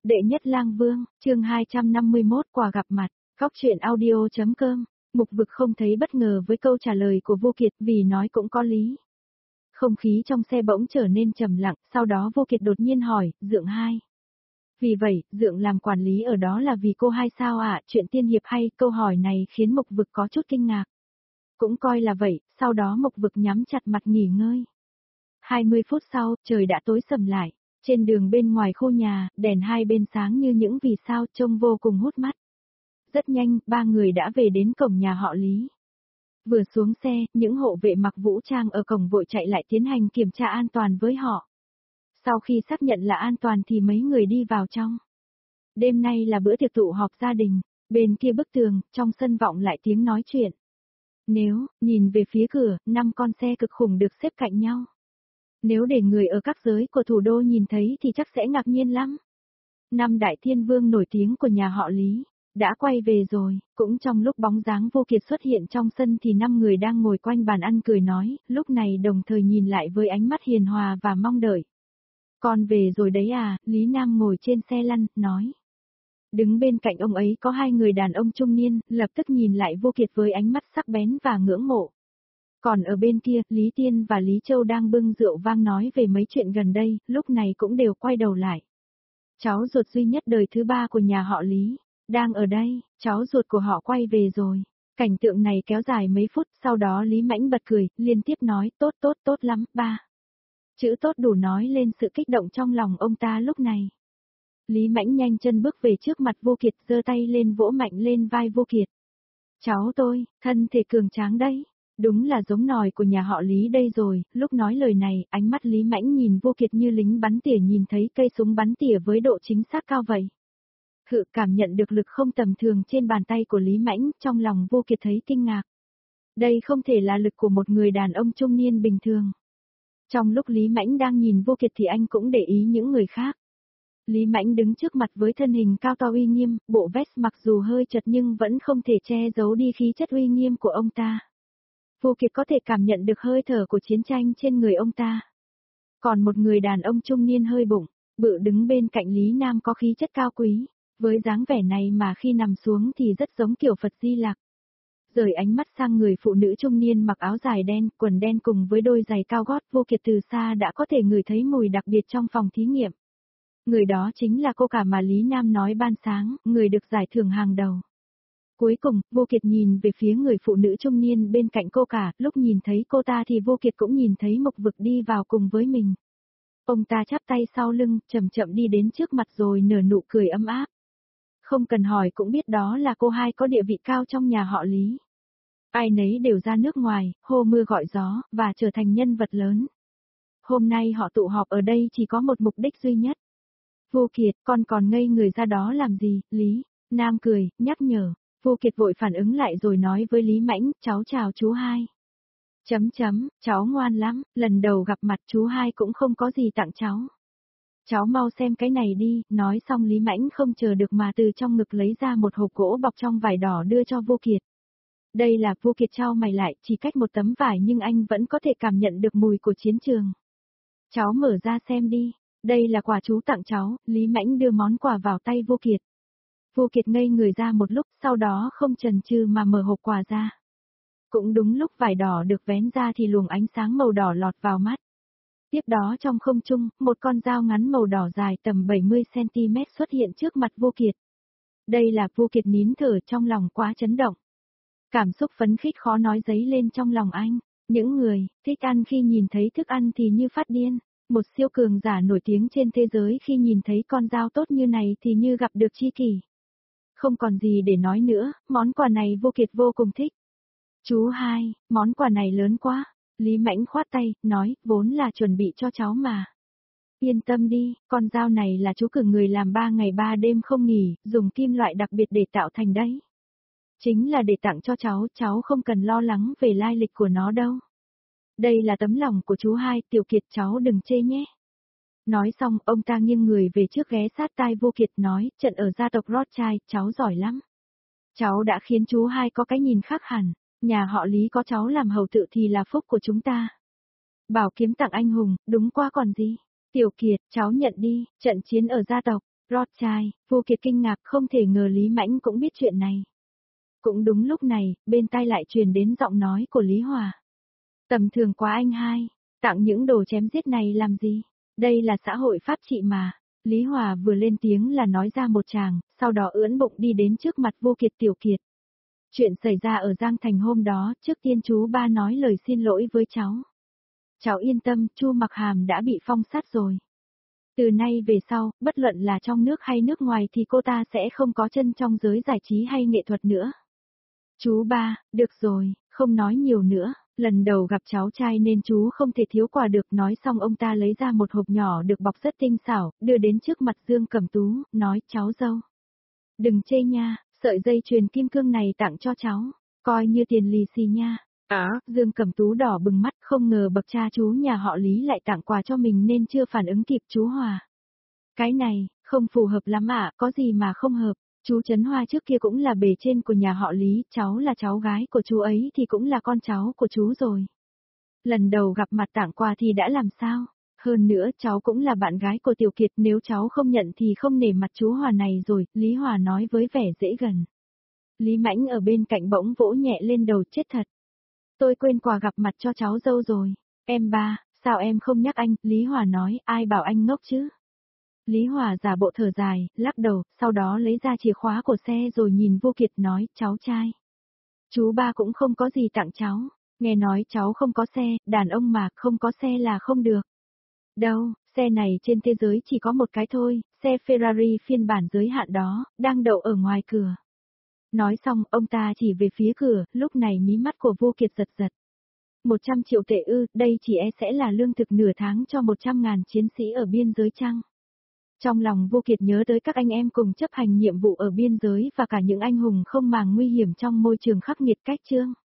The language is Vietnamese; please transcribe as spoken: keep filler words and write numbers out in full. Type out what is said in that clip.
Đệ nhất lang vương, chương hai trăm năm mươi mốt quà gặp mặt, góc truyện audio.com, Mục Vực không thấy bất ngờ với câu trả lời của Vô Kiệt vì nói cũng có lý. Không khí trong xe bỗng trở nên trầm lặng, sau đó Vô Kiệt đột nhiên hỏi, Dượng hai. Vì vậy, Dượng làm quản lý ở đó là vì cô hai sao ạ, à? Chuyện tiên hiệp hay, câu hỏi này khiến Mục Vực có chút kinh ngạc. Cũng coi là vậy, sau đó Mục Vực nhắm chặt mặt nghỉ ngơi. hai mươi phút sau, trời đã tối sầm lại. Trên đường bên ngoài khu nhà, đèn hai bên sáng như những vì sao trông vô cùng hút mắt. Rất nhanh, ba người đã về đến cổng nhà họ Lý. Vừa xuống xe, những hộ vệ mặc vũ trang ở cổng vội chạy lại tiến hành kiểm tra an toàn với họ. Sau khi xác nhận là an toàn thì mấy người đi vào trong. Đêm nay là bữa tiệc tụ họp gia đình, bên kia bức tường, trong sân vọng lại tiếng nói chuyện. Nếu, nhìn về phía cửa, năm con xe cực khủng được xếp cạnh nhau. Nếu để người ở các giới của thủ đô nhìn thấy thì chắc sẽ ngạc nhiên lắm. Năm đại thiên vương nổi tiếng của nhà họ Lý, đã quay về rồi, cũng trong lúc bóng dáng Vô Kiệt xuất hiện trong sân thì năm người đang ngồi quanh bàn ăn cười nói, lúc này đồng thời nhìn lại với ánh mắt hiền hòa và mong đợi. Con về rồi đấy à, Lý Nam ngồi trên xe lăn, nói. Đứng bên cạnh ông ấy có hai người đàn ông trung niên, lập tức nhìn lại Vô Kiệt với ánh mắt sắc bén và ngưỡng mộ. Còn ở bên kia, Lý Tiên và Lý Châu đang bưng rượu vang nói về mấy chuyện gần đây, lúc này cũng đều quay đầu lại. Cháu ruột duy nhất đời thứ ba của nhà họ Lý, đang ở đây, cháu ruột của họ quay về rồi. Cảnh tượng này kéo dài mấy phút, sau đó Lý Mãnh bật cười, liên tiếp nói, tốt tốt tốt lắm, ba. Chữ tốt đủ nói lên sự kích động trong lòng ông ta lúc này. Lý Mãnh nhanh chân bước về trước mặt Vô Kiệt, giơ tay lên vỗ mạnh lên vai Vô Kiệt. Cháu tôi, thân thể cường tráng đấy. Đúng là giống nòi của nhà họ Lý đây rồi, lúc nói lời này, ánh mắt Lý Mãnh nhìn Vô Kiệt như lính bắn tỉa nhìn thấy cây súng bắn tỉa với độ chính xác cao vậy. Hự cảm nhận được lực không tầm thường trên bàn tay của Lý Mãnh, trong lòng Vô Kiệt thấy kinh ngạc. Đây không thể là lực của một người đàn ông trung niên bình thường. Trong lúc Lý Mãnh đang nhìn Vô Kiệt thì anh cũng để ý những người khác. Lý Mãnh đứng trước mặt với thân hình cao to uy nghiêm, bộ vest mặc dù hơi chật nhưng vẫn không thể che giấu đi khí chất uy nghiêm của ông ta. Vô Kiệt có thể cảm nhận được hơi thở của chiến tranh trên người ông ta. Còn một người đàn ông trung niên hơi bụng, bự đứng bên cạnh Lý Nam có khí chất cao quý, với dáng vẻ này mà khi nằm xuống thì rất giống kiểu Phật Di Lặc. Rời ánh mắt sang người phụ nữ trung niên mặc áo dài đen, quần đen cùng với đôi giày cao gót, Vô Kiệt từ xa đã có thể ngửi thấy mùi đặc biệt trong phòng thí nghiệm. Người đó chính là cô cả mà Lý Nam nói ban sáng, người được giải thưởng hàng đầu. Cuối cùng, Vô Kiệt nhìn về phía người phụ nữ trung niên bên cạnh cô cả, lúc nhìn thấy cô ta thì Vô Kiệt cũng nhìn thấy Mục Vực đi vào cùng với mình. Ông ta chắp tay sau lưng, chậm chậm đi đến trước mặt rồi nở nụ cười ấm áp. Không cần hỏi cũng biết đó là cô hai có địa vị cao trong nhà họ Lý. Ai nấy đều ra nước ngoài, hô mưa gọi gió, và trở thành nhân vật lớn. Hôm nay họ tụ họp ở đây chỉ có một mục đích duy nhất. Vô Kiệt, con còn ngây người ra đó làm gì, Lý? Nam cười, nhắc nhở. Vô Kiệt vội phản ứng lại rồi nói với Lý Mãnh, cháu chào chú hai. Chấm chấm, cháu ngoan lắm, lần đầu gặp mặt chú hai cũng không có gì tặng cháu. Cháu mau xem cái này đi, nói xong Lý Mãnh không chờ được mà từ trong ngực lấy ra một hộp gỗ bọc trong vải đỏ đưa cho Vô Kiệt. Đây là Vô Kiệt trao mày lại, chỉ cách một tấm vải nhưng anh vẫn có thể cảm nhận được mùi của chiến trường. Cháu mở ra xem đi, đây là quà chú tặng cháu, Lý Mãnh đưa món quà vào tay Vô Kiệt. Vô Kiệt ngây người ra một lúc, sau đó không chần chừ mà mở hộp quà ra. Cũng đúng lúc vải đỏ được vén ra thì luồng ánh sáng màu đỏ lọt vào mắt. Tiếp đó trong không trung, một con dao ngắn màu đỏ dài tầm bảy mươi xăng ti mét xuất hiện trước mặt Vô Kiệt. Đây là Vô Kiệt nín thở trong lòng quá chấn động. Cảm xúc phấn khích khó nói dấy lên trong lòng anh. Những người thích ăn khi nhìn thấy thức ăn thì như phát điên. Một siêu cường giả nổi tiếng trên thế giới khi nhìn thấy con dao tốt như này thì như gặp được tri kỷ. Không còn gì để nói nữa, món quà này Vô Kiệt vô cùng thích. Chú hai, món quà này lớn quá. Lý Mãnh khoát tay, nói, vốn là chuẩn bị cho cháu mà. Yên tâm đi, con dao này là chú cử người làm ba ngày ba đêm không nghỉ, dùng kim loại đặc biệt để tạo thành đấy. Chính là để tặng cho cháu, cháu không cần lo lắng về lai lịch của nó đâu. Đây là tấm lòng của chú hai, Tiểu Kiệt cháu đừng chê nhé. Nói xong, ông ta nghiêng người về trước ghé sát tai Vô Kiệt nói, trận ở gia tộc Rothschild, cháu giỏi lắm. Cháu đã khiến chú hai có cái nhìn khác hẳn, nhà họ Lý có cháu làm hầu tự thì là phúc của chúng ta. Bảo kiếm tặng anh hùng, đúng quá còn gì. Tiểu Kiệt, cháu nhận đi, trận chiến ở gia tộc, Rothschild, Vô Kiệt kinh ngạc không thể ngờ Lý Mãnh cũng biết chuyện này. Cũng đúng lúc này, bên tai lại truyền đến giọng nói của Lý Hòa. Tầm thường quá anh hai, tặng những đồ chém giết này làm gì? Đây là xã hội pháp trị mà. Lý Hòa vừa lên tiếng là nói ra một tràng, sau đó ưỡn bụng đi đến trước mặt Vô Kiệt. Tiểu Kiệt. Chuyện xảy ra ở Giang Thành hôm đó, trước tiên chú ba nói lời xin lỗi với cháu. Cháu yên tâm, Chu Mặc Hàm đã bị phong sát rồi. Từ nay về sau, bất luận là trong nước hay nước ngoài thì cô ta sẽ không có chân trong giới giải trí hay nghệ thuật nữa. Chú ba, được rồi, không nói nhiều nữa, lần đầu gặp cháu trai nên chú không thể thiếu quà được. Nói xong ông ta lấy ra một hộp nhỏ được bọc rất tinh xảo, đưa đến trước mặt Dương Cẩm Tú, nói cháu dâu. Đừng chê nha, sợi dây chuyền kim cương này tặng cho cháu, coi như tiền lì xì nha. À, Dương Cẩm Tú đỏ bừng mắt, không ngờ bậc cha chú nhà họ Lý lại tặng quà cho mình nên chưa phản ứng kịp. Chú Hòa. Cái này, không phù hợp lắm ạ, à, có gì mà không hợp. Chú Trấn Hoa trước kia cũng là bề trên của nhà họ Lý, cháu là cháu gái của chú ấy thì cũng là con cháu của chú rồi. Lần đầu gặp mặt tặng quà thì đã làm sao? Hơn nữa cháu cũng là bạn gái của Tiểu Kiệt, nếu cháu không nhận thì không nể mặt chú Hòa này rồi, Lý Hòa nói với vẻ dễ gần. Lý Mãnh ở bên cạnh bỗng vỗ nhẹ lên đầu, chết thật. Tôi quên quà gặp mặt cho cháu dâu rồi. Em ba, sao em không nhắc anh? Lý Hòa nói, ai bảo anh ngốc chứ? Lý Hòa giả bộ thở dài, lắc đầu, sau đó lấy ra chìa khóa của xe rồi nhìn Vô Kiệt nói, cháu trai. Chú ba cũng không có gì tặng cháu, nghe nói cháu không có xe, đàn ông mà không có xe là không được. Đâu, xe này trên thế giới chỉ có một cái thôi, xe Ferrari phiên bản giới hạn đó, đang đậu ở ngoài cửa. Nói xong, ông ta chỉ về phía cửa, lúc này mí mắt của Vô Kiệt giật giật. một trăm triệu tệ ư, đây chỉ e sẽ là lương thực nửa tháng cho một trăm ngàn chiến sĩ ở biên giới chăng? Trong lòng Vô Kiệt nhớ tới các anh em cùng chấp hành nhiệm vụ ở biên giới và cả những anh hùng không màng nguy hiểm trong môi trường khắc nghiệt cách chương.